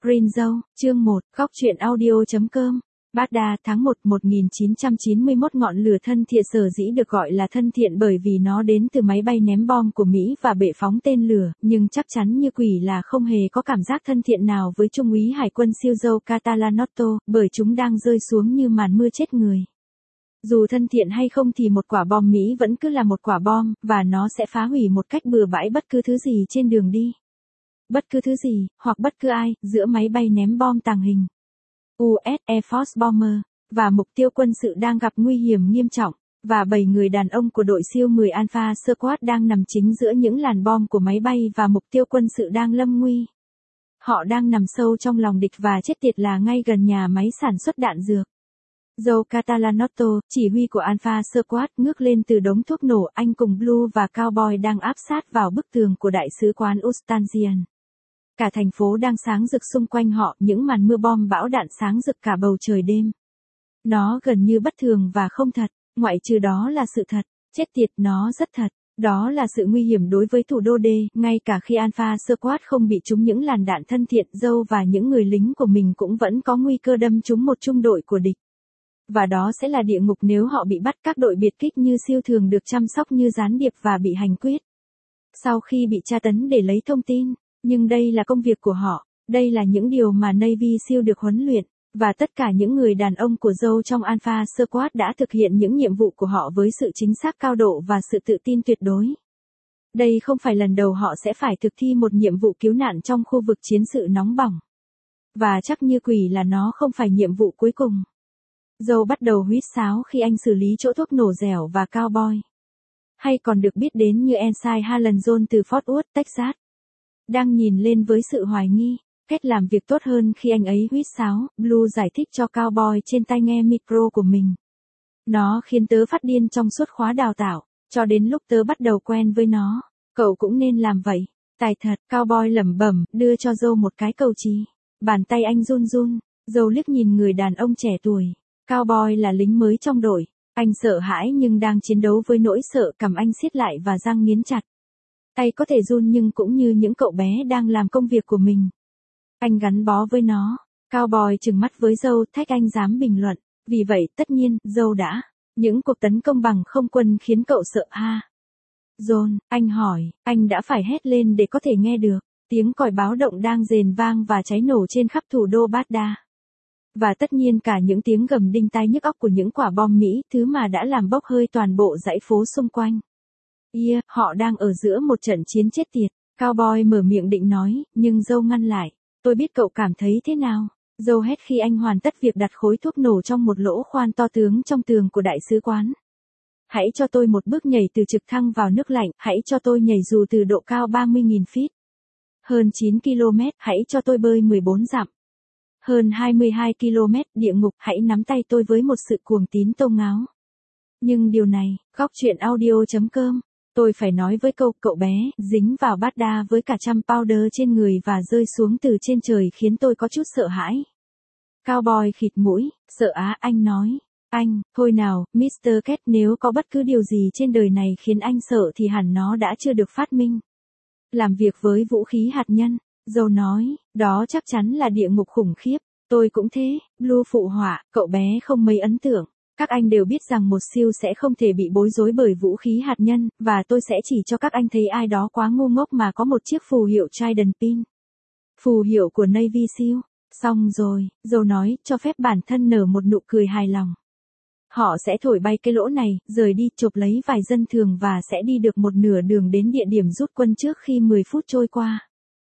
Green Zone, chương 1, góc truyện audio.com. Baghdad tháng 1, 1991. Ngọn lửa thân thiện sở dĩ được gọi là thân thiện bởi vì nó đến từ máy bay ném bom của Mỹ và bệ phóng tên lửa, nhưng chắc chắn như quỷ là không hề có cảm giác thân thiện nào với Trung úy Hải quân siêu Joe Catalanotto, bởi chúng đang rơi xuống như màn mưa chết người. Dù thân thiện hay không thì một quả bom Mỹ vẫn cứ là một quả bom, và nó sẽ phá hủy một cách bừa bãi bất cứ thứ gì trên đường đi. Bất cứ thứ gì, hoặc bất cứ ai, giữa máy bay ném bom tàng hình US Air Force Bomber, và mục tiêu quân sự đang gặp nguy hiểm nghiêm trọng, và 7 người đàn ông của đội siêu 10 Alpha Squad đang nằm chính giữa những làn bom của máy bay và mục tiêu quân sự đang lâm nguy. Họ đang nằm sâu trong lòng địch và chết tiệt là ngay gần nhà máy sản xuất đạn dược. Joe Catalanotto, chỉ huy của Alpha Squad, ngước lên từ đống thuốc nổ. Anh cùng Blue và Cowboy đang áp sát vào bức tường của đại sứ quán Ustanzian. Cả thành phố đang sáng rực xung quanh họ, những màn mưa bom bão đạn sáng rực cả bầu trời đêm. Nó gần như bất thường và không thật, ngoại trừ đó là sự thật. Chết tiệt, nó rất thật. Đó là sự nguy hiểm đối với thủ đô D, ngay cả khi Alpha Squad không bị trúng những làn đạn thân thiện, Joe và những người lính của mình cũng vẫn có nguy cơ đâm trúng một trung đội của địch. Và đó sẽ là địa ngục nếu họ bị bắt. Các đội biệt kích như siêu thường được chăm sóc như gián điệp và bị hành quyết sau khi bị tra tấn để lấy thông tin. Nhưng đây là công việc của họ, đây là những điều mà Navy SEAL được huấn luyện, và tất cả những người đàn ông của Joe trong Alpha Squad đã thực hiện những nhiệm vụ của họ với sự chính xác cao độ và sự tự tin tuyệt đối. Đây không phải lần đầu họ sẽ phải thực thi một nhiệm vụ cứu nạn trong khu vực chiến sự nóng bỏng. Và chắc như quỷ là nó không phải nhiệm vụ cuối cùng. Joe bắt đầu huýt sáo khi anh xử lý chỗ thuốc nổ dẻo và Cowboy, hay còn được biết đến như Ensign Harlan Jones từ Fort Worth, Texas, đang nhìn lên với sự hoài nghi. Cách làm việc tốt hơn khi anh ấy huýt sáo, Blue giải thích cho Cowboy trên tai nghe micro của mình. Nó khiến tớ phát điên trong suốt khóa đào tạo, cho đến lúc tớ bắt đầu quen với nó. Cậu cũng nên làm vậy. Tài thật, Cowboy lẩm bẩm, đưa cho Joe một cái cầu chì. Bàn tay anh run run. Joe liếc nhìn người đàn ông trẻ tuổi. Cowboy là lính mới trong đội. Anh sợ hãi nhưng đang chiến đấu với nỗi sợ. Cằm anh siết lại và răng nghiến chặt. Tay có thể run nhưng cũng như những cậu bé đang làm công việc của mình. Anh gắn bó với nó. Cowboy trừng mắt với Joe, thách anh dám bình luận. Vì vậy, tất nhiên, Joe đã. Những cuộc tấn công bằng không quân khiến cậu sợ ha? John, anh hỏi, anh đã phải hét lên để có thể nghe được. Tiếng còi báo động đang rền vang và cháy nổ trên khắp thủ đô Baghdad. Và tất nhiên cả những tiếng gầm đinh tai nhức óc của những quả bom Mỹ, thứ mà đã làm bốc hơi toàn bộ dãy phố xung quanh. Họ đang ở giữa một trận chiến chết tiệt. Cowboy mở miệng định nói, nhưng Joe ngăn lại. Tôi biết cậu cảm thấy thế nào. Joe hét khi anh hoàn tất việc đặt khối thuốc nổ trong một lỗ khoan to tướng trong tường của đại sứ quán. Hãy cho tôi một bước nhảy từ trực thăng vào nước lạnh, hãy cho tôi nhảy dù từ độ cao 30.000 feet. Hơn 9 km, hãy cho tôi bơi 14 dặm. Hơn 22 km, địa ngục, hãy nắm tay tôi với một sự cuồng tín tâu ngáo. Nhưng điều này, góc truyện audio.com. Tôi phải nói với cậu bé, dính vào Baghdad với cả trăm powder trên người và rơi xuống từ trên trời khiến tôi có chút sợ hãi. Cowboy khịt mũi, sợ á, anh nói. Anh, thôi nào, Mr. Ket, nếu có bất cứ điều gì trên đời này khiến anh sợ thì hẳn nó đã chưa được phát minh. Làm việc với vũ khí hạt nhân, Joe nói, đó chắc chắn là địa ngục khủng khiếp. Tôi cũng thế, Blue phụ họa, cậu bé không mấy ấn tượng. Các anh đều biết rằng một siêu sẽ không thể bị bối rối bởi vũ khí hạt nhân, và tôi sẽ chỉ cho các anh thấy ai đó quá ngu ngốc mà có một chiếc phù hiệu Trident Pin. Phù hiệu của Navy SEAL. Xong rồi, Joe nói, cho phép bản thân nở một nụ cười hài lòng. Họ sẽ thổi bay cái lỗ này, rời đi, chộp lấy vài dân thường và sẽ đi được một nửa đường đến địa điểm rút quân trước khi 10 phút trôi qua.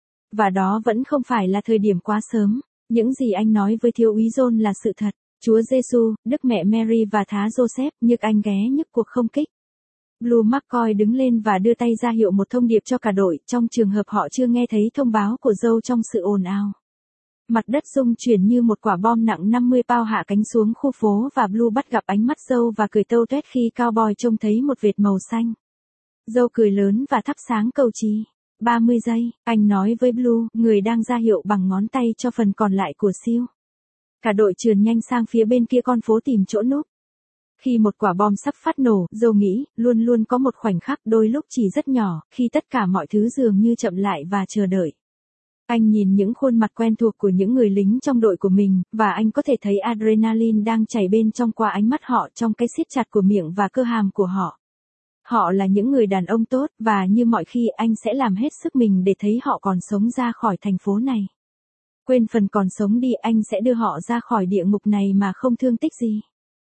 Và đó vẫn không phải là thời điểm quá sớm. Những gì anh nói với thiếu úy John là sự thật. Chúa Giêsu, Đức Mẹ Mary và Thá Joseph, nhức anh ghé nhức cuộc không kích. Blue McCoy đứng lên và đưa tay ra hiệu một thông điệp cho cả đội, trong trường hợp họ chưa nghe thấy thông báo của Joe trong sự ồn ào. Mặt đất rung chuyển như một quả bom nặng 50 pound hạ cánh xuống khu phố và Blue bắt gặp ánh mắt Joe và cười tâu tuét khi Cowboy trông thấy một vệt màu xanh. Joe cười lớn và thắp sáng cầu chì. 30 giây, anh nói với Blue, người đang ra hiệu bằng ngón tay cho phần còn lại của siêu. Cả đội trườn nhanh sang phía bên kia con phố tìm chỗ núp. Khi một quả bom sắp phát nổ, Joe nghĩ, luôn luôn có một khoảnh khắc đôi lúc chỉ rất nhỏ, khi tất cả mọi thứ dường như chậm lại và chờ đợi. Anh nhìn những khuôn mặt quen thuộc của những người lính trong đội của mình, và anh có thể thấy adrenaline đang chảy bên trong qua ánh mắt họ trong cái siết chặt của miệng và cơ hàm của họ. Họ là những người đàn ông tốt, và như mọi khi anh sẽ làm hết sức mình để thấy họ còn sống ra khỏi thành phố này. Quên phần còn sống đi, anh sẽ đưa họ ra khỏi địa ngục này mà không thương tích gì.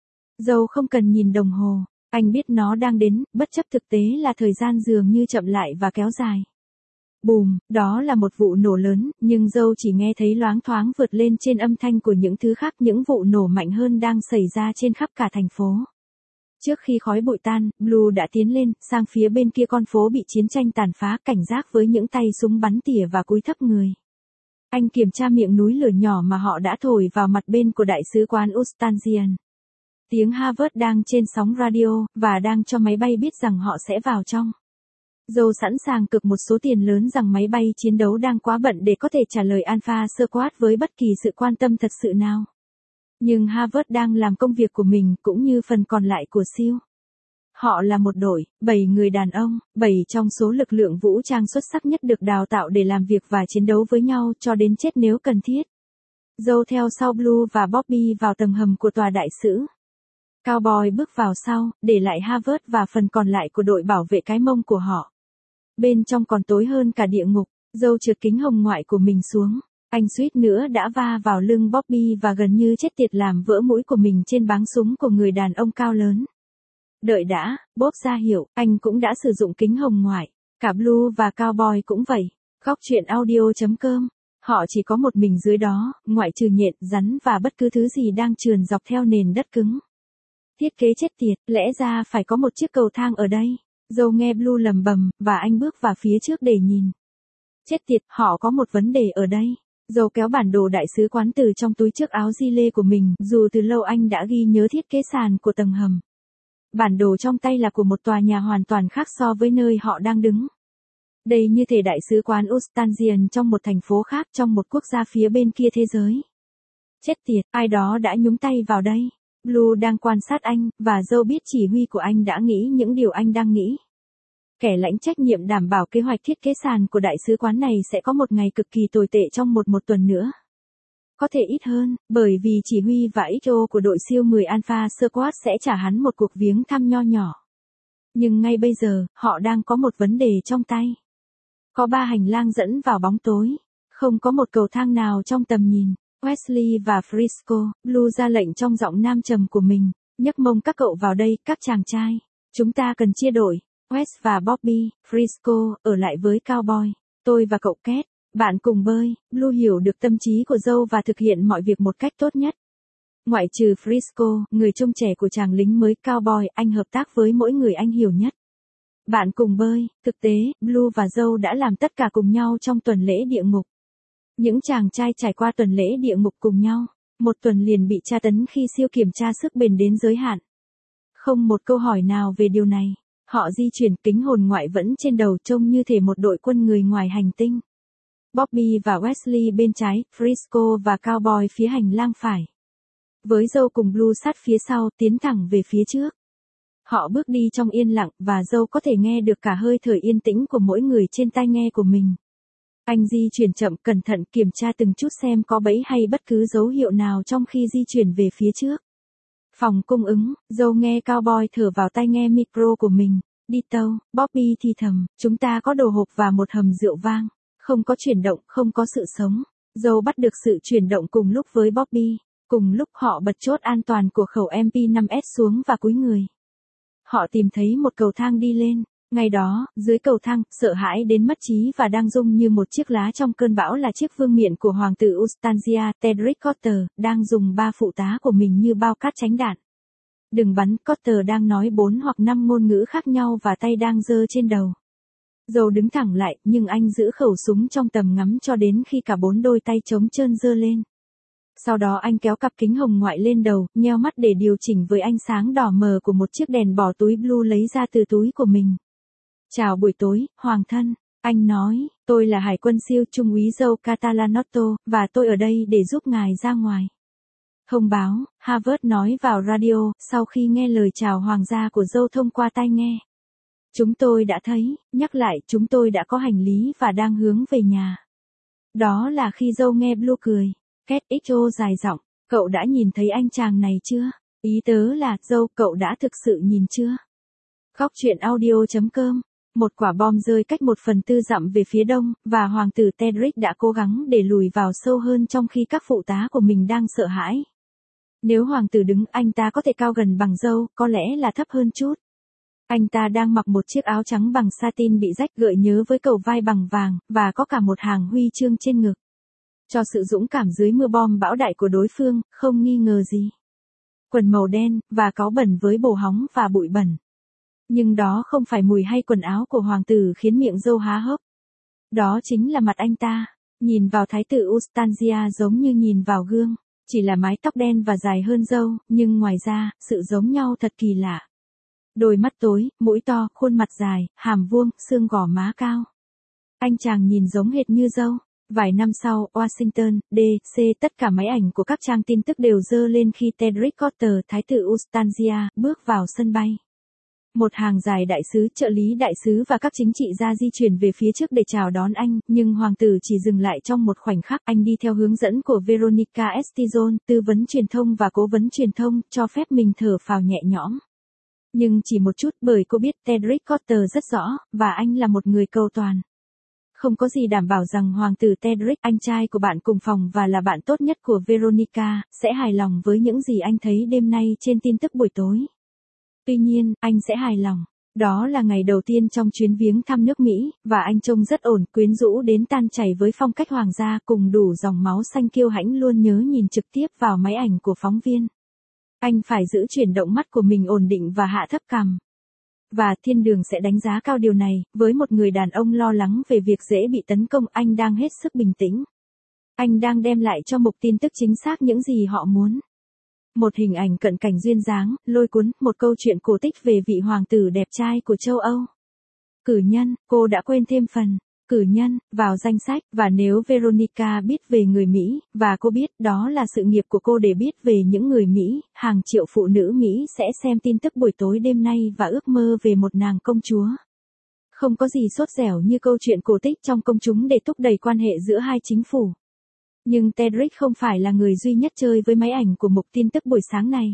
Dâu không cần nhìn đồng hồ, anh biết nó đang đến, bất chấp thực tế là thời gian dường như chậm lại và kéo dài. Bùm, đó là một vụ nổ lớn, nhưng dâu chỉ nghe thấy loáng thoáng vượt lên trên âm thanh của những thứ khác, những vụ nổ mạnh hơn đang xảy ra trên khắp cả thành phố. Trước khi khói bụi tan, Blue đã tiến lên, sang phía bên kia con phố bị chiến tranh tàn phá, cảnh giác với những tay súng bắn tỉa và cúi thấp người. Anh kiểm tra miệng núi lửa nhỏ mà họ đã thổi vào mặt bên của đại sứ quán Ustanzian. Tiếng Harvard đang trên sóng radio, và đang cho máy bay biết rằng họ sẽ vào trong. Dâu sẵn sàng cược một số tiền lớn rằng máy bay chiến đấu đang quá bận để có thể trả lời Alpha Squad với bất kỳ sự quan tâm thật sự nào. Nhưng Harvard đang làm công việc của mình, cũng như phần còn lại của SEAL. Họ là một đội, 7 người đàn ông, 7 trong số lực lượng vũ trang xuất sắc nhất được đào tạo để làm việc và chiến đấu với nhau cho đến chết nếu cần thiết. Dâu theo sau Blue và Bobby vào tầng hầm của tòa đại sứ. Cowboy bước vào sau, để lại Harvard và phần còn lại của đội bảo vệ cái mông của họ. Bên trong còn tối hơn cả địa ngục, dâu trượt kính hồng ngoại của mình xuống. Anh suýt nữa đã va vào lưng Bobby và gần như chết tiệt làm vỡ mũi của mình trên báng súng của người đàn ông cao lớn. Đợi đã, Bob ra hiệu, anh cũng đã sử dụng kính hồng ngoại. Cả Blue và Cowboy cũng vậy. Góc truyện audio.com. Họ chỉ có một mình dưới đó, ngoại trừ nhện, rắn và bất cứ thứ gì đang trườn dọc theo nền đất cứng. Thiết kế chết tiệt, lẽ ra phải có một chiếc cầu thang ở đây. Dâu nghe Blue lầm bầm, và anh bước vào phía trước để nhìn. Chết tiệt, họ có một vấn đề ở đây. Dâu kéo bản đồ đại sứ quán từ trong túi chiếc áo gi lê của mình, dù từ lâu anh đã ghi nhớ thiết kế sàn của tầng hầm. Bản đồ trong tay là của một tòa nhà hoàn toàn khác so với nơi họ đang đứng. Đây như thể đại sứ quán Ustanzian trong một thành phố khác, trong một quốc gia phía bên kia thế giới. Chết tiệt, ai đó đã nhúng tay vào đây. Blue đang quan sát anh, và dâu biết chỉ huy của anh đã nghĩ những điều anh đang nghĩ. Kẻ lãnh trách nhiệm đảm bảo kế hoạch thiết kế sàn của đại sứ quán này sẽ có một ngày cực kỳ tồi tệ trong một tuần nữa. Có thể ít hơn, bởi vì chỉ huy và XO của đội siêu 10 Alpha Squad sẽ trả hắn một cuộc viếng thăm nho nhỏ. Nhưng ngay bây giờ, họ đang có một vấn đề trong tay. Có 3 hành lang dẫn vào bóng tối. Không có một cầu thang nào trong tầm nhìn. Wesley và Frisco, Blue ra lệnh trong giọng nam trầm của mình. Nhấc mông các cậu vào đây, các chàng trai. Chúng ta cần chia đội. Wes và Bobby, Frisco, ở lại với Cowboy. Tôi và cậu Két, bạn cùng bơi. Blue hiểu được tâm trí của dâu và thực hiện mọi việc một cách tốt nhất. Ngoại trừ Frisco, người trông trẻ của chàng lính mới Cowboy, anh hợp tác với mỗi người anh hiểu nhất. Bạn cùng bơi, thực tế, Blue và dâu đã làm tất cả cùng nhau trong tuần lễ địa ngục. Những chàng trai trải qua tuần lễ địa ngục cùng nhau, một tuần liền bị tra tấn khi siêu kiểm tra sức bền đến giới hạn. Không một câu hỏi nào về điều này. Họ di chuyển, kính hồn ngoại vẫn trên đầu, trông như thể một đội quân người ngoài hành tinh. Bobby và Wesley bên trái, Frisco và Cowboy phía hành lang phải. Với dâu cùng Blue sát phía sau, tiến thẳng về phía trước. Họ bước đi trong yên lặng, và dâu có thể nghe được cả hơi thở yên tĩnh của mỗi người trên tai nghe của mình. Anh di chuyển chậm, cẩn thận kiểm tra từng chút xem có bẫy hay bất cứ dấu hiệu nào trong khi di chuyển về phía trước. Phòng cung ứng, dâu nghe Cowboy thở vào tai nghe micro của mình. Đi tâu, Bobby thì thầm, chúng ta có đồ hộp và một hầm rượu vang. Không có chuyển động, không có sự sống. Dâu bắt được sự chuyển động cùng lúc với Bobby. Cùng lúc họ bật chốt an toàn của khẩu MP5S xuống và cúi người. Họ tìm thấy một cầu thang đi lên. Ngay đó, dưới cầu thang, sợ hãi đến mất trí và đang rung như một chiếc lá trong cơn bão là chiếc vương miện của hoàng tử Ustanzia, Tedric Cotter, đang dùng 3 phụ tá của mình như bao cát tránh đạn. Đừng bắn, Cotter đang nói 4 hoặc 5 ngôn ngữ khác nhau và tay đang giơ trên đầu. Dâu đứng thẳng lại, nhưng anh giữ khẩu súng trong tầm ngắm cho đến khi cả 4 đôi tay trống trơn giơ lên. Sau đó anh kéo cặp kính hồng ngoại lên đầu, nheo mắt để điều chỉnh với ánh sáng đỏ mờ của một chiếc đèn bỏ túi Blue lấy ra từ túi của mình. Chào buổi tối, Hoàng thân, anh nói, tôi là Hải quân siêu trung úy Joe Catalanotto, và tôi ở đây để giúp ngài ra ngoài. Thông báo, Harvard nói vào radio, sau khi nghe lời chào hoàng gia của Joe thông qua tai nghe. Chúng tôi đã thấy, nhắc lại, chúng tôi đã có hành lý và đang hướng về nhà. Đó là khi dâu nghe Blue cười. Két XO dài giọng, cậu đã nhìn thấy anh chàng này chưa? Ý tớ là, dâu, cậu đã thực sự nhìn chưa? Góc truyện audio.com. Một quả bom rơi cách 1/4 dặm về phía đông, và hoàng tử Tedric đã cố gắng để lùi vào sâu hơn trong khi các phụ tá của mình đang sợ hãi. Nếu hoàng tử đứng, anh ta có thể cao gần bằng dâu, có lẽ là thấp hơn chút. Anh ta đang mặc một chiếc áo trắng bằng satin bị rách gợi nhớ với cầu vai bằng vàng, và có cả một hàng huy chương trên ngực. Cho sự dũng cảm dưới mưa bom bão đại của đối phương, không nghi ngờ gì. Quần màu đen, và cáu bẩn với bồ hóng và bụi bẩn. Nhưng đó không phải mùi hay quần áo của hoàng tử khiến miệng dâu há hốc. Đó chính là mặt anh ta. Nhìn vào thái tử Ustanzia giống như nhìn vào gương. Chỉ là mái tóc đen và dài hơn dâu, nhưng ngoài ra, sự giống nhau thật kỳ lạ. Đôi mắt tối, mũi to, khuôn mặt dài, hàm vuông, xương gò má cao. Anh chàng nhìn giống hệt như dâu. Vài năm sau, Washington, D.C. tất cả máy ảnh của các trang tin tức đều dơ lên khi Tedric Cotter, thái tử Ustanzia, bước vào sân bay. Một hàng dài đại sứ, trợ lý đại sứ và các chính trị gia di chuyển về phía trước để chào đón anh, nhưng hoàng tử chỉ dừng lại trong một khoảnh khắc. Anh đi theo hướng dẫn của Veronica Estizon, tư vấn truyền thông và cố vấn truyền thông, cho phép mình thở phào nhẹ nhõm. Nhưng chỉ một chút, bởi cô biết Tedric Cotter rất rõ, và anh là một người cầu toàn. Không có gì đảm bảo rằng hoàng tử Tedric, anh trai của bạn cùng phòng và là bạn tốt nhất của Veronica, sẽ hài lòng với những gì anh thấy đêm nay trên tin tức buổi tối. Tuy nhiên, anh sẽ hài lòng. Đó là ngày đầu tiên trong chuyến viếng thăm nước Mỹ, và anh trông rất ổn, quyến rũ đến tan chảy với phong cách hoàng gia cùng đủ dòng máu xanh kiêu hãnh luôn nhớ nhìn trực tiếp vào máy ảnh của phóng viên. Anh phải giữ chuyển động mắt của mình ổn định và hạ thấp cằm. Và thiên đường sẽ đánh giá cao điều này, với một người đàn ông lo lắng về việc dễ bị tấn công, anh đang hết sức bình tĩnh. Anh đang đem lại cho mục tin tức chính xác những gì họ muốn. Một hình ảnh cận cảnh duyên dáng, lôi cuốn, một câu chuyện cổ tích về vị hoàng tử đẹp trai của châu Âu. Cử nhân, cô đã quên thêm phần cử nhân vào danh sách, và nếu Veronica biết về người Mỹ, và cô biết đó là sự nghiệp của cô để biết về những người Mỹ, hàng triệu phụ nữ Mỹ sẽ xem tin tức buổi tối đêm nay và ước mơ về một nàng công chúa. Không có gì sốt dẻo như câu chuyện cổ tích trong công chúng để thúc đẩy quan hệ giữa hai chính phủ. Nhưng Tedric không phải là người duy nhất chơi với máy ảnh của mục tin tức buổi sáng này.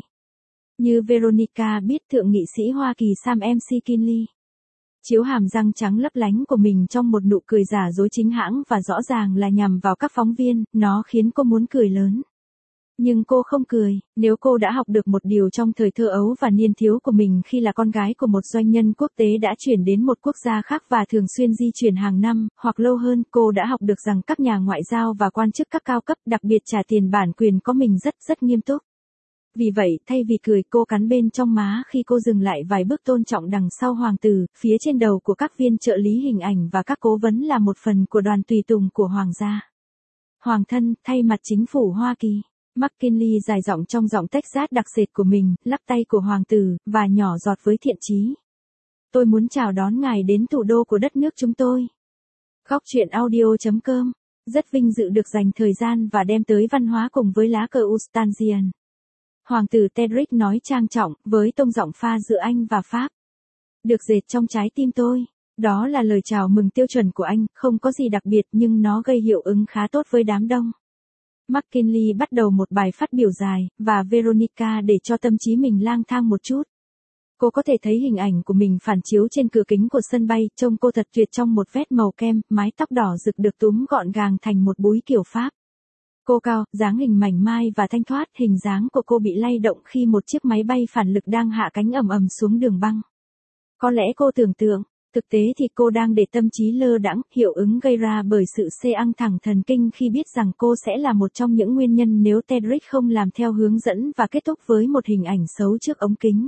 Như Veronica biết, thượng nghị sĩ Hoa Kỳ Sam McKinley chiếu hàm răng trắng lấp lánh của mình trong một nụ cười giả dối chính hãng và rõ ràng là nhằm vào các phóng viên, nó khiến cô muốn cười lớn. Nhưng cô không cười. Nếu cô đã học được một điều trong thời thơ ấu và niên thiếu của mình khi là con gái của một doanh nhân quốc tế đã chuyển đến một quốc gia khác và thường xuyên di chuyển hàng năm, hoặc lâu hơn, cô đã học được rằng các nhà ngoại giao và quan chức các cao cấp, đặc biệt trả tiền bản quyền, có mình rất nghiêm túc. Vì vậy, thay vì cười, cô cắn bên trong má khi cô dừng lại vài bước tôn trọng đằng sau hoàng tử, phía trên đầu của các viên trợ lý hình ảnh và các cố vấn là một phần của đoàn tùy tùng của hoàng gia. Hoàng thân, thay mặt chính phủ Hoa Kỳ. McKinley dài giọng trong giọng Texas đặc sệt của mình, lắc tay của hoàng tử, và nhỏ giọt với thiện chí. Tôi muốn chào đón ngài đến thủ đô của đất nước chúng tôi. Góc truyện audio.com. Rất vinh dự được dành thời gian và đem tới văn hóa cùng với lá cờ Ustanzian. Hoàng tử Tedric nói trang trọng, với tông giọng pha giữa Anh và Pháp. Được dệt trong trái tim tôi. Đó là lời chào mừng tiêu chuẩn của anh, không có gì đặc biệt nhưng nó gây hiệu ứng khá tốt với đám đông. McKinley bắt đầu một bài phát biểu dài, và Veronica để cho tâm trí mình lang thang một chút. Cô có thể thấy hình ảnh của mình phản chiếu trên cửa kính của sân bay, trông cô thật tuyệt trong một vest màu kem, mái tóc đỏ rực được túm gọn gàng thành một búi kiểu Pháp. Cô cao, dáng hình mảnh mai và thanh thoát, hình dáng của cô bị lay động khi một chiếc máy bay phản lực đang hạ cánh ầm ầm xuống đường băng. Có lẽ cô tưởng tượng, thực tế thì cô đang để tâm trí lơ đãng, hiệu ứng gây ra bởi sự căng thẳng thần kinh khi biết rằng cô sẽ là một trong những nguyên nhân nếu Tedric không làm theo hướng dẫn và kết thúc với một hình ảnh xấu trước ống kính.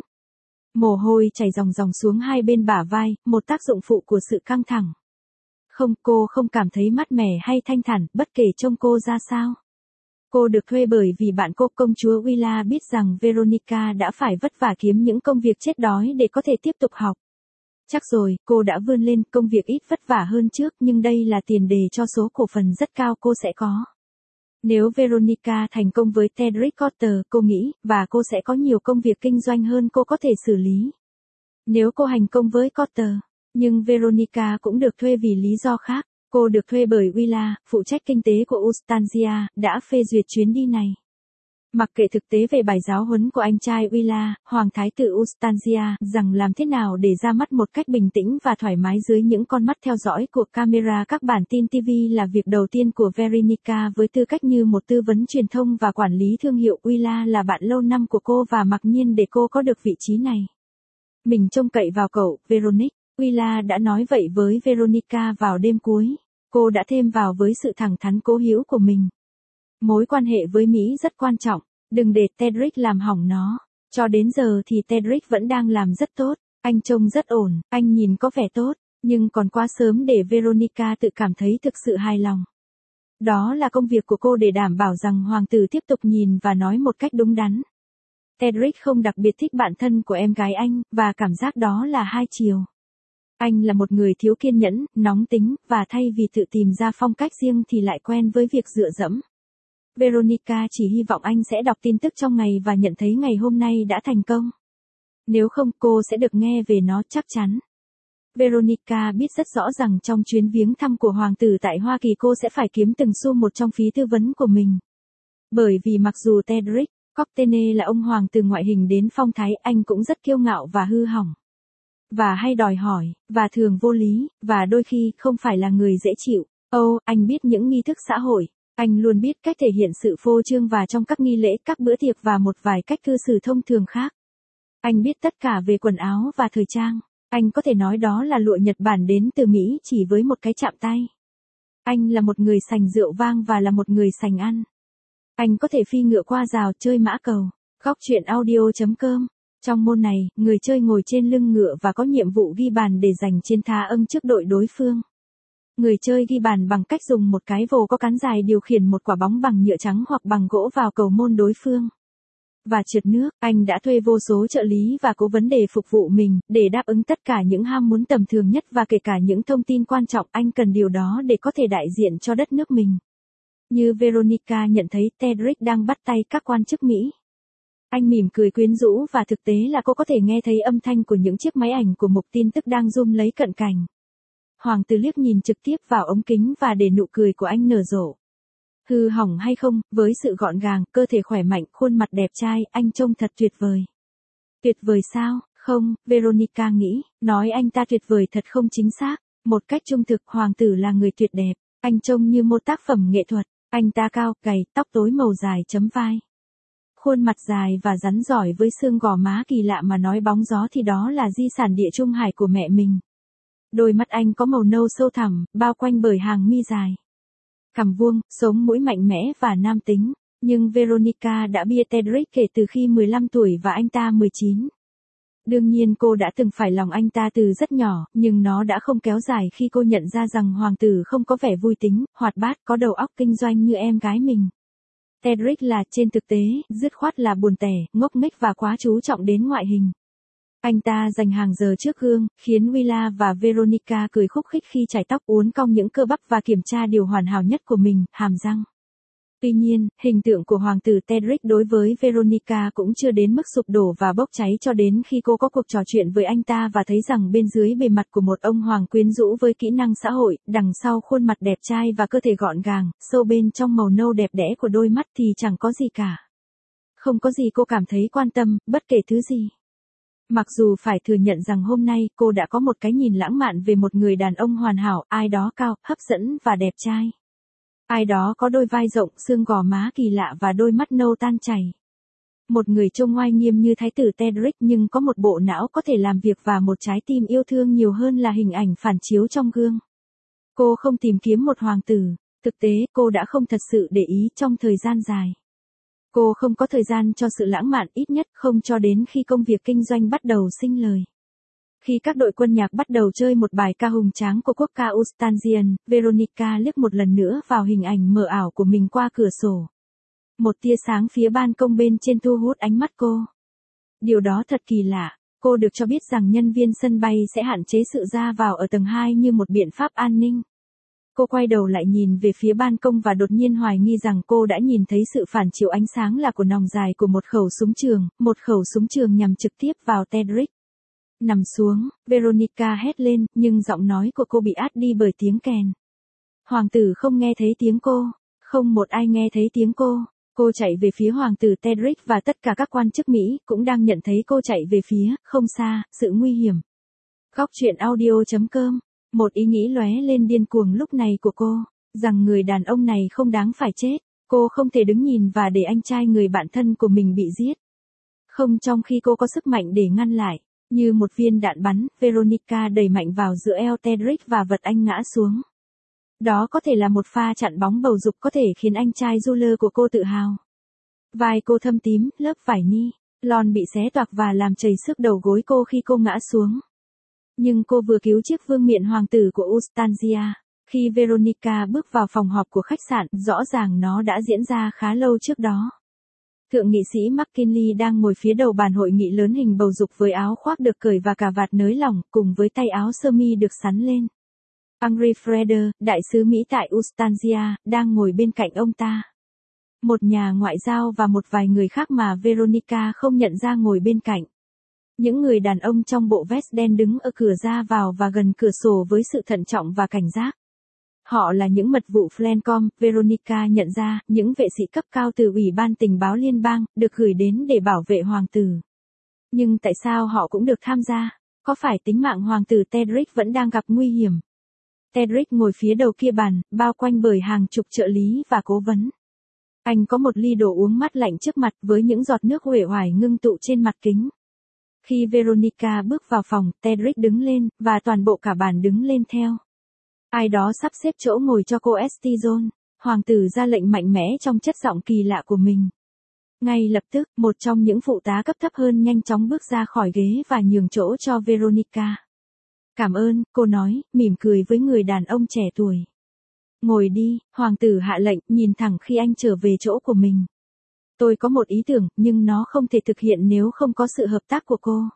Mồ hôi chảy ròng ròng xuống hai bên bả vai, một tác dụng phụ của sự căng thẳng. Không, cô không cảm thấy mát mẻ hay thanh thản, bất kể trông cô ra sao. Cô được thuê bởi vì bạn cô, công chúa Willa, biết rằng Veronica đã phải vất vả kiếm những công việc chết đói để có thể tiếp tục học. Chắc rồi, cô đã vươn lên, công việc ít vất vả hơn trước, nhưng đây là tiền đề cho số cổ phần rất cao cô sẽ có. Nếu Veronica thành công với Tedric Cotter, cô nghĩ, và cô sẽ có nhiều công việc kinh doanh hơn cô có thể xử lý. Nếu cô thành công với Cotter, nhưng Veronica cũng được thuê vì lý do khác. Cô được thuê bởi Willa, phụ trách kinh tế của Ustanzia, đã phê duyệt chuyến đi này. Mặc kệ thực tế về bài giáo huấn của anh trai Willa, Hoàng thái tử Ustanzia, rằng làm thế nào để ra mắt một cách bình tĩnh và thoải mái dưới những con mắt theo dõi của camera các bản tin TV là việc đầu tiên của Veronica với tư cách như một tư vấn truyền thông và quản lý thương hiệu. Willa là bạn lâu năm của cô và mặc nhiên để cô có được vị trí này. Mình trông cậy vào cậu, Veronique. Willa đã nói vậy với Veronica vào đêm cuối. Cô đã thêm vào với sự thẳng thắn cố hữu của mình. Mối quan hệ với Mỹ rất quan trọng, đừng để Tedric làm hỏng nó. Cho đến giờ thì Tedric vẫn đang làm rất tốt, anh trông rất ổn, anh nhìn có vẻ tốt, nhưng còn quá sớm để Veronica tự cảm thấy thực sự hài lòng. Đó là công việc của cô để đảm bảo rằng hoàng tử tiếp tục nhìn và nói một cách đúng đắn. Tedric không đặc biệt thích bạn thân của em gái anh, và cảm giác đó là hai chiều. Anh là một người thiếu kiên nhẫn, nóng tính, và thay vì tự tìm ra phong cách riêng thì lại quen với việc dựa dẫm. Veronica chỉ hy vọng anh sẽ đọc tin tức trong ngày và nhận thấy ngày hôm nay đã thành công. Nếu không, cô sẽ được nghe về nó chắc chắn. Veronica biết rất rõ rằng trong chuyến viếng thăm của hoàng tử tại Hoa Kỳ cô sẽ phải kiếm từng xu một trong phí tư vấn của mình. Bởi vì mặc dù Tedric Courtenay là ông hoàng từ ngoại hình đến phong thái, anh cũng rất kiêu ngạo và hư hỏng. Và hay đòi hỏi, và thường vô lý, và đôi khi không phải là người dễ chịu. Anh biết những nghi thức xã hội. Anh luôn biết cách thể hiện sự phô trương và trong các nghi lễ, các bữa tiệc và một vài cách cư xử thông thường khác. Anh biết tất cả về quần áo và thời trang. Anh có thể nói đó là lụa Nhật Bản đến từ Mỹ chỉ với một cái chạm tay. Anh là một người sành rượu vang và là một người sành ăn. Anh có thể phi ngựa qua rào, chơi mã cầu. Góc truyện audio.com. Trong môn này, người chơi ngồi trên lưng ngựa và có nhiệm vụ ghi bàn để giành chiến thắng trước đội đối phương. Người chơi ghi bàn bằng cách dùng một cái vồ có cán dài điều khiển một quả bóng bằng nhựa trắng hoặc bằng gỗ vào cầu môn đối phương. Và trượt nước, anh đã thuê vô số trợ lý và cố vấn để phục vụ mình, để đáp ứng tất cả những ham muốn tầm thường nhất và kể cả những thông tin quan trọng. Anh cần điều đó để có thể đại diện cho đất nước mình. Như Veronica nhận thấy Tedric đang bắt tay các quan chức Mỹ. Anh mỉm cười quyến rũ và thực tế là cô có thể nghe thấy âm thanh của những chiếc máy ảnh của mục tin tức đang zoom lấy cận cảnh. Hoàng tử liếc nhìn trực tiếp vào ống kính và để nụ cười của anh nở rộ. Hư hỏng hay không, với sự gọn gàng, cơ thể khỏe mạnh, khuôn mặt đẹp trai, anh trông thật tuyệt vời. Tuyệt vời sao? Không, Veronica nghĩ, nói anh ta tuyệt vời thật không chính xác. Một cách trung thực, hoàng tử là người tuyệt đẹp. Anh trông như một tác phẩm nghệ thuật. Anh ta cao, gầy, tóc tối màu dài chấm vai. Khuôn mặt dài và rắn giỏi với xương gò má kỳ lạ mà nói bóng gió thì đó là di sản địa trung hải của mẹ mình. Đôi mắt anh có màu nâu sâu thẳm, bao quanh bởi hàng mi dài. Cằm vuông, sống mũi mạnh mẽ và nam tính. Nhưng Veronica đã bia Tedric kể từ khi 15 tuổi và anh ta 19. Đương nhiên cô đã từng phải lòng anh ta từ rất nhỏ, nhưng nó đã không kéo dài khi cô nhận ra rằng hoàng tử không có vẻ vui tính, hoạt bát, có đầu óc kinh doanh như em gái mình. Tedric là, trên thực tế, dứt khoát là buồn tẻ, ngốc nghếch và quá chú trọng đến ngoại hình. Anh ta dành hàng giờ trước gương, khiến Willa và Veronica cười khúc khích khi chải tóc, uốn cong những cơ bắp và kiểm tra điều hoàn hảo nhất của mình, hàm răng. Tuy nhiên, hình tượng của hoàng tử Tedric đối với Veronica cũng chưa đến mức sụp đổ và bốc cháy cho đến khi cô có cuộc trò chuyện với anh ta và thấy rằng bên dưới bề mặt của một ông hoàng quyến rũ với kỹ năng xã hội, đằng sau khuôn mặt đẹp trai và cơ thể gọn gàng, sâu bên trong màu nâu đẹp đẽ của đôi mắt thì chẳng có gì cả. Không có gì cô cảm thấy quan tâm, bất kể thứ gì. Mặc dù phải thừa nhận rằng hôm nay cô đã có một cái nhìn lãng mạn về một người đàn ông hoàn hảo, ai đó cao, hấp dẫn và đẹp trai. Ai đó có đôi vai rộng, xương gò má kỳ lạ và đôi mắt nâu tan chảy. Một người trông oai nghiêm như thái tử Tedric nhưng có một bộ não có thể làm việc và một trái tim yêu thương nhiều hơn là hình ảnh phản chiếu trong gương. Cô không tìm kiếm một hoàng tử, thực tế cô đã không thật sự để ý trong thời gian dài. Cô không có thời gian cho sự lãng mạn, ít nhất không cho đến khi công việc kinh doanh bắt đầu sinh lời. Khi các đội quân nhạc bắt đầu chơi một bài ca hùng tráng của quốc ca Ustanzian, Veronica liếc một lần nữa vào hình ảnh mờ ảo của mình qua cửa sổ. Một tia sáng phía ban công bên trên thu hút ánh mắt cô. Điều đó thật kỳ lạ, cô được cho biết rằng nhân viên sân bay sẽ hạn chế sự ra vào ở tầng 2 như một biện pháp an ninh. Cô quay đầu lại nhìn về phía ban công và đột nhiên hoài nghi rằng cô đã nhìn thấy sự phản chiếu ánh sáng là của nòng dài của một khẩu súng trường nhằm trực tiếp vào Tedric. Nằm xuống, Veronica hét lên, nhưng giọng nói của cô bị át đi bởi tiếng kèn. Hoàng tử không nghe thấy tiếng cô. Không một ai nghe thấy tiếng cô. Cô chạy về phía hoàng tử Tedric và tất cả các quan chức Mỹ cũng đang nhận thấy cô chạy về phía, không xa, sự nguy hiểm. Góc truyện audio.com. Một ý nghĩ lóe lên điên cuồng lúc này của cô, rằng người đàn ông này không đáng phải chết. Cô không thể đứng nhìn và để anh trai người bạn thân của mình bị giết. Không trong khi cô có sức mạnh để ngăn lại. Như một viên đạn bắn, Veronica đẩy mạnh vào giữa eo Tedric và vật anh ngã xuống. Đó có thể là một pha chặn bóng bầu dục có thể khiến anh trai Juler của cô tự hào. Vai cô thâm tím, lớp vải ni, lon bị xé toạc và làm chảy xước đầu gối cô khi cô ngã xuống. Nhưng cô vừa cứu chiếc vương miện hoàng tử của Ustanzia. Khi Veronica bước vào phòng họp của khách sạn, rõ ràng nó đã diễn ra khá lâu trước đó. Thượng nghị sĩ McKinley đang ngồi phía đầu bàn hội nghị lớn hình bầu dục với áo khoác được cởi và cà vạt nới lỏng, cùng với tay áo sơ mi được xắn lên. Henry Freder, đại sứ Mỹ tại Ustanzia, đang ngồi bên cạnh ông ta. Một nhà ngoại giao và một vài người khác mà Veronica không nhận ra ngồi bên cạnh. Những người đàn ông trong bộ vest đen đứng ở cửa ra vào và gần cửa sổ với sự thận trọng và cảnh giác. Họ là những mật vụ Flencom, Veronica nhận ra, những vệ sĩ cấp cao từ Ủy ban Tình báo Liên bang, được gửi đến để bảo vệ hoàng tử. Nhưng tại sao họ cũng được tham gia? Có phải tính mạng hoàng tử Tedric vẫn đang gặp nguy hiểm? Tedric ngồi phía đầu kia bàn, bao quanh bởi hàng chục trợ lý và cố vấn. Anh có một ly đồ uống mát lạnh trước mặt với những giọt nước uể oải ngưng tụ trên mặt kính. Khi Veronica bước vào phòng, Tedric đứng lên, và toàn bộ cả bàn đứng lên theo. Ai đó sắp xếp chỗ ngồi cho cô Estíjon. Hoàng tử ra lệnh mạnh mẽ trong chất giọng kỳ lạ của mình. Ngay lập tức, một trong những phụ tá cấp thấp hơn nhanh chóng bước ra khỏi ghế và nhường chỗ cho Veronica. Cảm ơn, cô nói, mỉm cười với người đàn ông trẻ tuổi. Ngồi đi, hoàng tử hạ lệnh, nhìn thẳng khi anh trở về chỗ của mình. Tôi có một ý tưởng, nhưng nó không thể thực hiện nếu không có sự hợp tác của cô.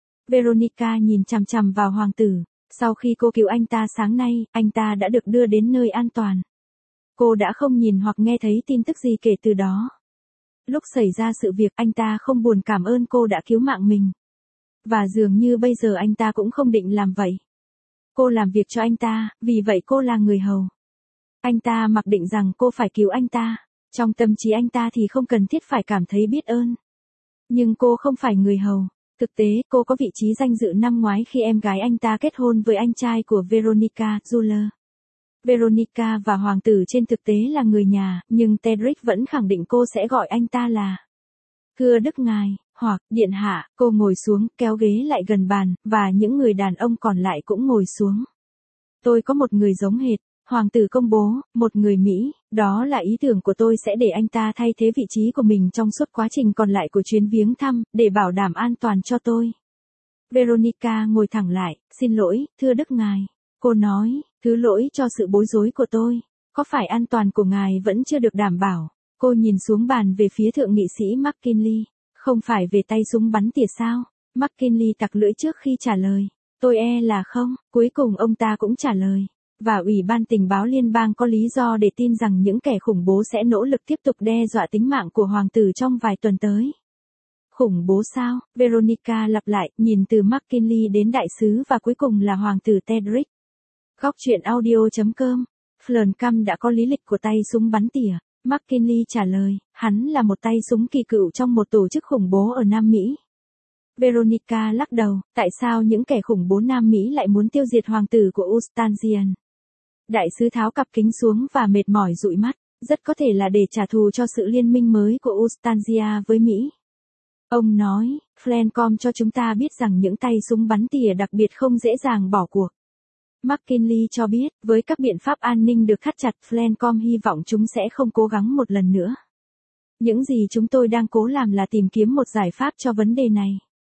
Veronica nhìn chằm chằm vào hoàng tử. Sau khi cô cứu anh ta sáng nay, anh ta đã được đưa đến nơi an toàn. Cô đã không nhìn hoặc nghe thấy tin tức gì kể từ đó. Lúc xảy ra sự việc, anh ta không buồn cảm ơn cô đã cứu mạng mình. Và dường như bây giờ anh ta cũng không định làm vậy. Cô làm việc cho anh ta, vì vậy cô là người hầu. Anh ta mặc định rằng cô phải cứu anh ta. Trong tâm trí anh ta thì không cần thiết phải cảm thấy biết ơn. Nhưng cô không phải người hầu. Thực tế, cô có vị trí danh dự năm ngoái khi em gái anh ta kết hôn với anh trai của Veronica, Juler. Veronica và hoàng tử trên thực tế là người nhà, nhưng Tedric vẫn khẳng định cô sẽ gọi anh ta là Thưa Đức Ngài, hoặc Điện Hạ. Cô ngồi xuống, kéo ghế lại gần bàn, và những người đàn ông còn lại cũng ngồi xuống. Tôi có một người giống hệt. Hoàng tử công bố, một người Mỹ, đó là ý tưởng của tôi sẽ để anh ta thay thế vị trí của mình trong suốt quá trình còn lại của chuyến viếng thăm, để bảo đảm an toàn cho tôi. Veronica ngồi thẳng lại, xin lỗi, thưa Đức Ngài. Cô nói, thứ lỗi cho sự bối rối của tôi. Có phải an toàn của ngài vẫn chưa được đảm bảo? Cô nhìn xuống bàn về phía thượng nghị sĩ McKinley. Không phải về tay súng bắn tỉa sao? McKinley tặc lưỡi trước khi trả lời. Tôi e là không. Cuối cùng ông ta cũng trả lời. Và Ủy ban Tình báo Liên bang có lý do để tin rằng những kẻ khủng bố sẽ nỗ lực tiếp tục đe dọa tính mạng của hoàng tử trong vài tuần tới. Khủng bố sao? Veronica lặp lại, nhìn từ McKinley đến đại sứ và cuối cùng là hoàng tử Tedric. Góc truyện audio.com. Flencom đã có lý lịch của tay súng bắn tỉa. McKinley trả lời, hắn là một tay súng kỳ cựu trong một tổ chức khủng bố ở Nam Mỹ. Veronica lắc đầu, tại sao những kẻ khủng bố Nam Mỹ lại muốn tiêu diệt hoàng tử của Ustanzian? Đại sứ tháo cặp kính xuống và mệt mỏi dụi mắt, rất có thể là để trả thù cho sự liên minh mới của Ustanzia với Mỹ. Ông nói, Flencom cho chúng ta biết rằng những tay súng bắn tỉa đặc biệt không dễ dàng bỏ cuộc. McKinley cho biết, với các biện pháp an ninh được thắt chặt, Flencom hy vọng chúng sẽ không cố gắng một lần nữa. Những gì chúng tôi đang cố làm là tìm kiếm một giải pháp cho vấn đề này.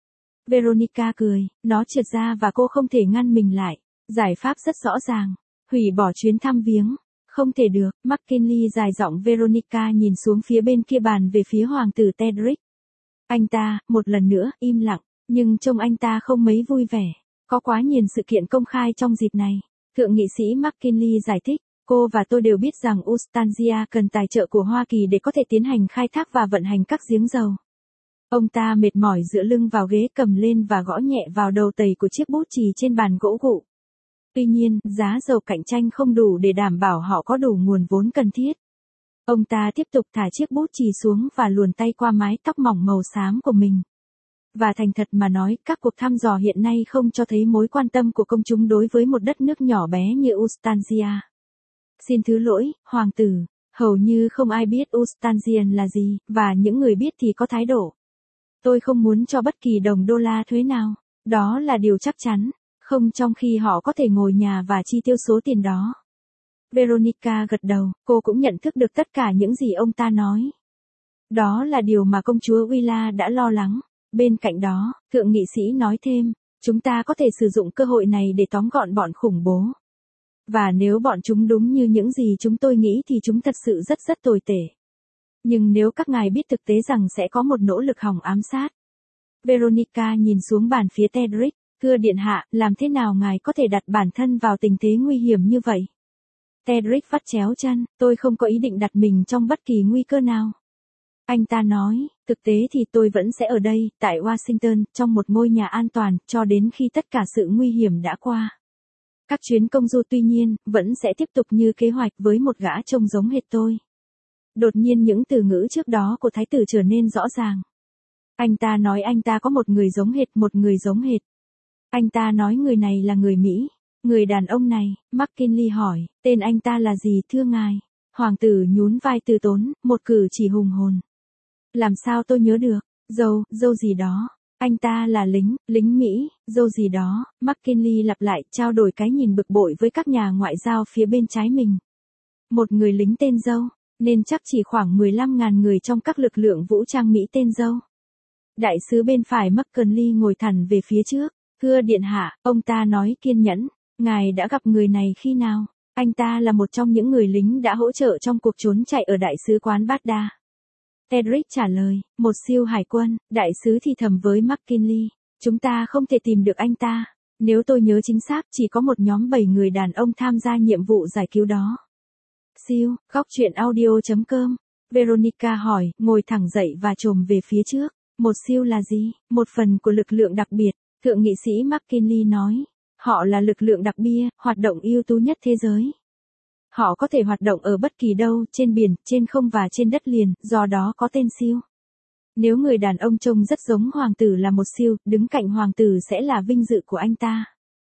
Veronica cười, nó trượt ra và cô không thể ngăn mình lại. Giải pháp rất rõ ràng. Hủy bỏ chuyến thăm viếng. Không thể được. McKinley dài giọng. Veronica nhìn xuống phía bên kia bàn về phía hoàng tử Tedric. Anh ta, một lần nữa, im lặng. Nhưng trông anh ta không mấy vui vẻ. Có quá nhiều sự kiện công khai trong dịp này. Thượng nghị sĩ McKinley giải thích. Cô và tôi đều biết rằng Ustanzia cần tài trợ của Hoa Kỳ để có thể tiến hành khai thác và vận hành các giếng dầu. Ông ta mệt mỏi dựa lưng vào ghế, cầm lên và gõ nhẹ vào đầu tẩy của chiếc bút chì trên bàn gỗ gụ. Tuy nhiên, giá dầu cạnh tranh không đủ để đảm bảo họ có đủ nguồn vốn cần thiết. Ông ta tiếp tục thả chiếc bút chì xuống và luồn tay qua mái tóc mỏng màu xám của mình. Và thành thật mà nói, các cuộc thăm dò hiện nay không cho thấy mối quan tâm của công chúng đối với một đất nước nhỏ bé như Ustanzia. Xin thứ lỗi, hoàng tử, hầu như không ai biết Ustanzian là gì, và những người biết thì có thái độ. Tôi không muốn cho bất kỳ đồng đô la thuế nào, đó là điều chắc chắn, không trong khi họ có thể ngồi nhà và chi tiêu số tiền đó. Veronica gật đầu, cô cũng nhận thức được tất cả những gì ông ta nói. Đó là điều mà công chúa Willa đã lo lắng. Bên cạnh đó, thượng nghị sĩ nói thêm, chúng ta có thể sử dụng cơ hội này để tóm gọn bọn khủng bố. Và nếu bọn chúng đúng như những gì chúng tôi nghĩ thì chúng thật sự rất tồi tệ. Nhưng nếu các ngài biết thực tế rằng sẽ có một nỗ lực hòng ám sát. Veronica nhìn xuống bàn phía Tedric, thưa điện hạ, làm thế nào ngài có thể đặt bản thân vào tình thế nguy hiểm như vậy? Tedric vắt chéo chân, tôi không có ý định đặt mình trong bất kỳ nguy cơ nào. Anh ta nói, thực tế thì tôi vẫn sẽ ở đây, tại Washington, trong một ngôi nhà an toàn, cho đến khi tất cả sự nguy hiểm đã qua. Các chuyến công du tuy nhiên, vẫn sẽ tiếp tục như kế hoạch với một gã trông giống hệt tôi. Đột nhiên những từ ngữ trước đó của thái tử trở nên rõ ràng. Anh ta nói anh ta có một người giống hệt. Anh ta nói người này là người Mỹ. Người đàn ông này, McKinley hỏi, tên anh ta là gì thưa ngài? Hoàng tử nhún vai từ tốn, một cử chỉ hùng hồn. Làm sao tôi nhớ được, dâu gì đó. Anh ta là lính Mỹ, dâu gì đó. McKinley lặp lại, trao đổi cái nhìn bực bội với các nhà ngoại giao phía bên trái mình. Một người lính tên dâu, nên chắc chỉ khoảng 15.000 người trong các lực lượng vũ trang Mỹ tên dâu. Đại sứ bên phải McKinley ngồi thẳng về phía trước. Thưa điện hạ, ông ta nói kiên nhẫn, ngài đã gặp người này khi nào? Anh ta là một trong những người lính đã hỗ trợ trong cuộc trốn chạy ở đại sứ quán Baghdad. Tedric trả lời, một siêu hải quân, đại sứ thì thầm với McKinley. Chúng ta không thể tìm được anh ta. Nếu tôi nhớ chính xác, chỉ có một nhóm 7 người đàn ông tham gia nhiệm vụ giải cứu đó. Siêu, góc truyện audio.com. Veronica hỏi, ngồi thẳng dậy và trồm về phía trước. Một siêu là gì? Một phần của lực lượng đặc biệt, thượng nghị sĩ McKinley nói. Họ là lực lượng đặc biệt, hoạt động ưu tú nhất thế giới. Họ có thể hoạt động ở bất kỳ đâu, trên biển, trên không và trên đất liền, do đó có tên siêu. Nếu người đàn ông trông rất giống hoàng tử là một siêu, đứng cạnh hoàng tử sẽ là vinh dự của anh ta.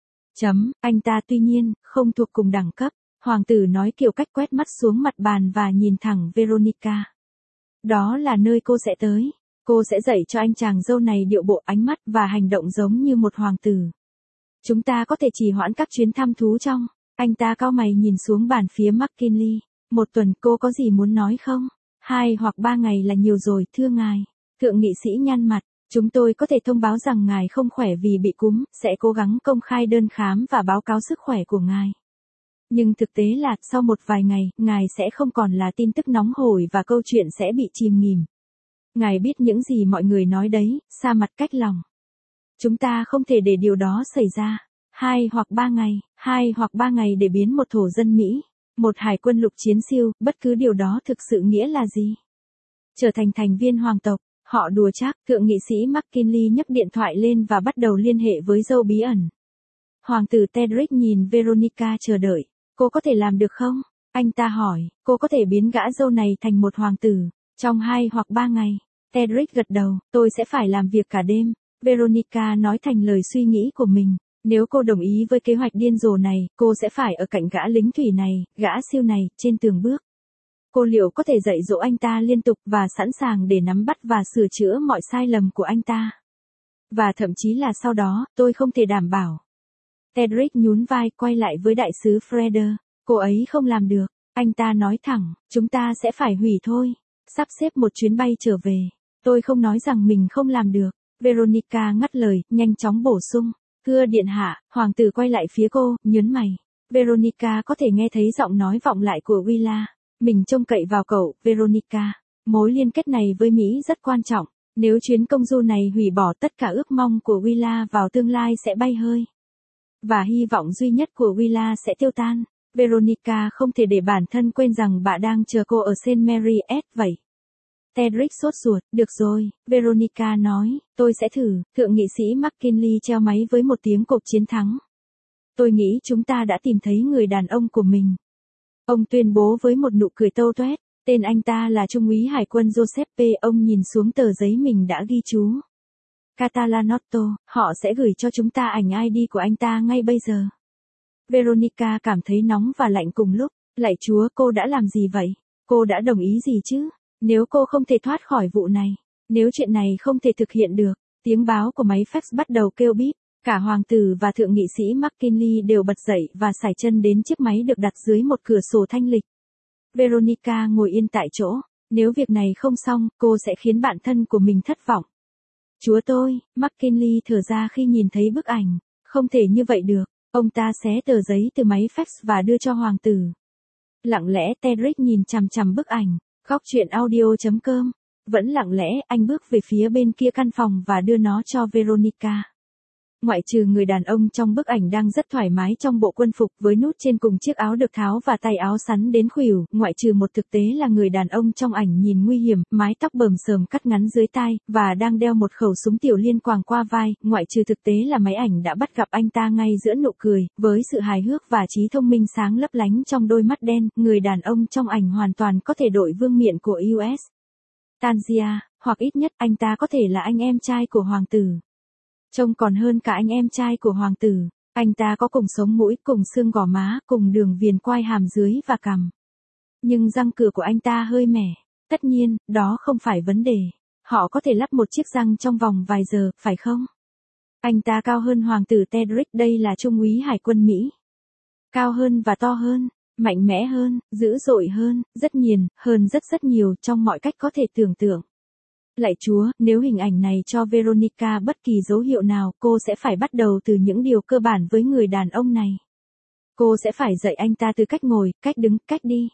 Anh ta tuy nhiên, không thuộc cùng đẳng cấp. Hoàng tử nói kiểu cách quét mắt xuống mặt bàn và nhìn thẳng Veronica. Đó là nơi cô sẽ tới. Cô sẽ dạy cho anh chàng dâu này điệu bộ, ánh mắt và hành động giống như một hoàng tử. Chúng ta có thể trì hoãn các chuyến thăm thú trong. Anh ta cau mày nhìn xuống bàn phía McKinley. Một tuần, cô có gì muốn nói không? 2 hoặc 3 ngày là nhiều rồi, thưa ngài. Thượng nghị sĩ nhăn mặt. Chúng tôi có thể thông báo rằng ngài không khỏe vì bị cúm, sẽ cố gắng công khai đơn khám và báo cáo sức khỏe của ngài. Nhưng thực tế là, sau một vài ngày, ngài sẽ không còn là tin tức nóng hổi và câu chuyện sẽ bị chìm nghỉm. Ngài biết những gì mọi người nói đấy, xa mặt cách lòng. Chúng ta không thể để điều đó xảy ra. 2 hoặc 3 ngày để biến một thổ dân Mỹ, một hải quân lục chiến siêu, bất cứ điều đó thực sự nghĩa là gì? Trở thành thành viên hoàng tộc, họ đùa chắc, thượng nghị sĩ McKinley nhấc điện thoại lên và bắt đầu liên hệ với dâu bí ẩn. Hoàng tử Tedric nhìn Veronica chờ đợi. Cô có thể làm được không? Anh ta hỏi, cô có thể biến gã dâu này thành một hoàng tử, trong 2 hoặc 3 ngày. Tedric gật đầu, tôi sẽ phải làm việc cả đêm. Veronica nói thành lời suy nghĩ của mình. Nếu cô đồng ý với kế hoạch điên rồ này, cô sẽ phải ở cạnh gã lính thủy này, gã siêu này, trên tường bước. Cô liệu có thể dạy dỗ anh ta liên tục và sẵn sàng để nắm bắt và sửa chữa mọi sai lầm của anh ta? Và thậm chí là sau đó, tôi không thể đảm bảo. Tedric nhún vai, quay lại với đại sứ Freder. Cô ấy không làm được. Anh ta nói thẳng, chúng ta sẽ phải hủy thôi. Sắp xếp một chuyến bay trở về. Tôi không nói rằng mình không làm được. Veronica ngắt lời, nhanh chóng bổ sung. Thưa điện hạ, hoàng tử quay lại phía cô, nhớn mày. Veronica có thể nghe thấy giọng nói vọng lại của Willa. Mình trông cậy vào cậu, Veronica. Mối liên kết này với Mỹ rất quan trọng. Nếu chuyến công du này hủy bỏ, tất cả ước mong của Willa vào tương lai sẽ bay hơi. Và hy vọng duy nhất của Willa sẽ tiêu tan. Veronica không thể để bản thân quên rằng bà đang chờ cô ở St. Mary S vậy. Tedric sốt ruột, được rồi, Veronica nói, tôi sẽ thử. Thượng nghị sĩ McKinley treo máy với một tiếng cộc chiến thắng. Tôi nghĩ chúng ta đã tìm thấy người đàn ông của mình. Ông tuyên bố với một nụ cười tâu toét, tên anh ta là Trung úy Hải quân Giuseppe. Ông nhìn xuống tờ giấy mình đã ghi chú. Catalanotto, họ sẽ gửi cho chúng ta ảnh ID của anh ta ngay bây giờ. Veronica cảm thấy nóng và lạnh cùng lúc. Lạy Chúa, cô đã làm gì vậy? Cô đã đồng ý gì chứ? Nếu cô không thể thoát khỏi vụ này, nếu chuyện này không thể thực hiện được, tiếng báo của máy fax bắt đầu kêu bíp. Cả hoàng tử và thượng nghị sĩ McKinley đều bật dậy và sải chân đến chiếc máy được đặt dưới một cửa sổ thanh lịch. Veronica ngồi yên tại chỗ. Nếu việc này không xong, cô sẽ khiến bạn thân của mình thất vọng. Chúa tôi, McKinley thở ra khi nhìn thấy bức ảnh. Không thể như vậy được. Ông ta xé tờ giấy từ máy fax và đưa cho hoàng tử. Lặng lẽ Tedrick nhìn chằm chằm bức ảnh. Góc truyện audio.com. Vẫn lặng lẽ, anh bước về phía bên kia căn phòng và đưa nó cho Veronica. Ngoại trừ người đàn ông trong bức ảnh đang rất thoải mái trong bộ quân phục với nút trên cùng chiếc áo được tháo và tay áo sắn đến khuỷu, ngoại trừ một thực tế là người đàn ông trong ảnh nhìn nguy hiểm, mái tóc bờm sờm cắt ngắn dưới tai, và đang đeo một khẩu súng tiểu liên quàng qua vai, ngoại trừ thực tế là máy ảnh đã bắt gặp anh ta ngay giữa nụ cười, với sự hài hước và trí thông minh sáng lấp lánh trong đôi mắt đen, người đàn ông trong ảnh hoàn toàn có thể đội vương miện của US. Tangia, hoặc ít nhất anh ta có thể là anh em trai của hoàng tử. Trông còn hơn cả anh em trai của hoàng tử. Anh ta có cùng sống mũi, cùng xương gò má, cùng đường viền quai hàm dưới và cằm. Nhưng răng cửa của anh ta hơi mẻ. Tất nhiên, đó không phải vấn đề. Họ có thể lắp một chiếc răng trong vòng vài giờ, phải không? Anh ta cao hơn hoàng tử Tedrick, đây là trung úy hải quân Mỹ. Cao hơn và to hơn, mạnh mẽ hơn, dữ dội hơn, rất nghiền, hơn rất nhiều trong mọi cách có thể tưởng tượng. Lạy Chúa, nếu hình ảnh này cho Veronica bất kỳ dấu hiệu nào, cô sẽ phải bắt đầu từ những điều cơ bản với người đàn ông này. Cô sẽ phải dạy anh ta từ cách ngồi, cách đứng, cách đi.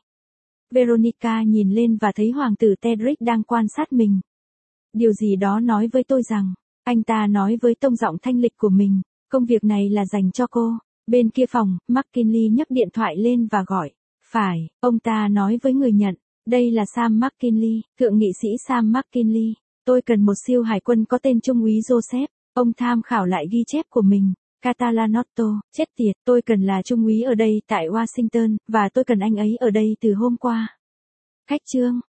Veronica nhìn lên và thấy hoàng tử Tedrick đang quan sát mình. Điều gì đó nói với tôi rằng, anh ta nói với tông giọng thanh lịch của mình, công việc này là dành cho cô. Bên kia phòng, McKinley nhấc điện thoại lên và gọi. Phải, ông ta nói với người nhận. Đây là Sam McKinley, thượng nghị sĩ Sam McKinley. Tôi cần một siêu hải quân có tên Trung úy Joseph. Ông tham khảo lại ghi chép của mình. Catalanotto, chết tiệt, tôi cần là Trung úy ở đây tại Washington, và tôi cần anh ấy ở đây từ hôm qua. Khách chương.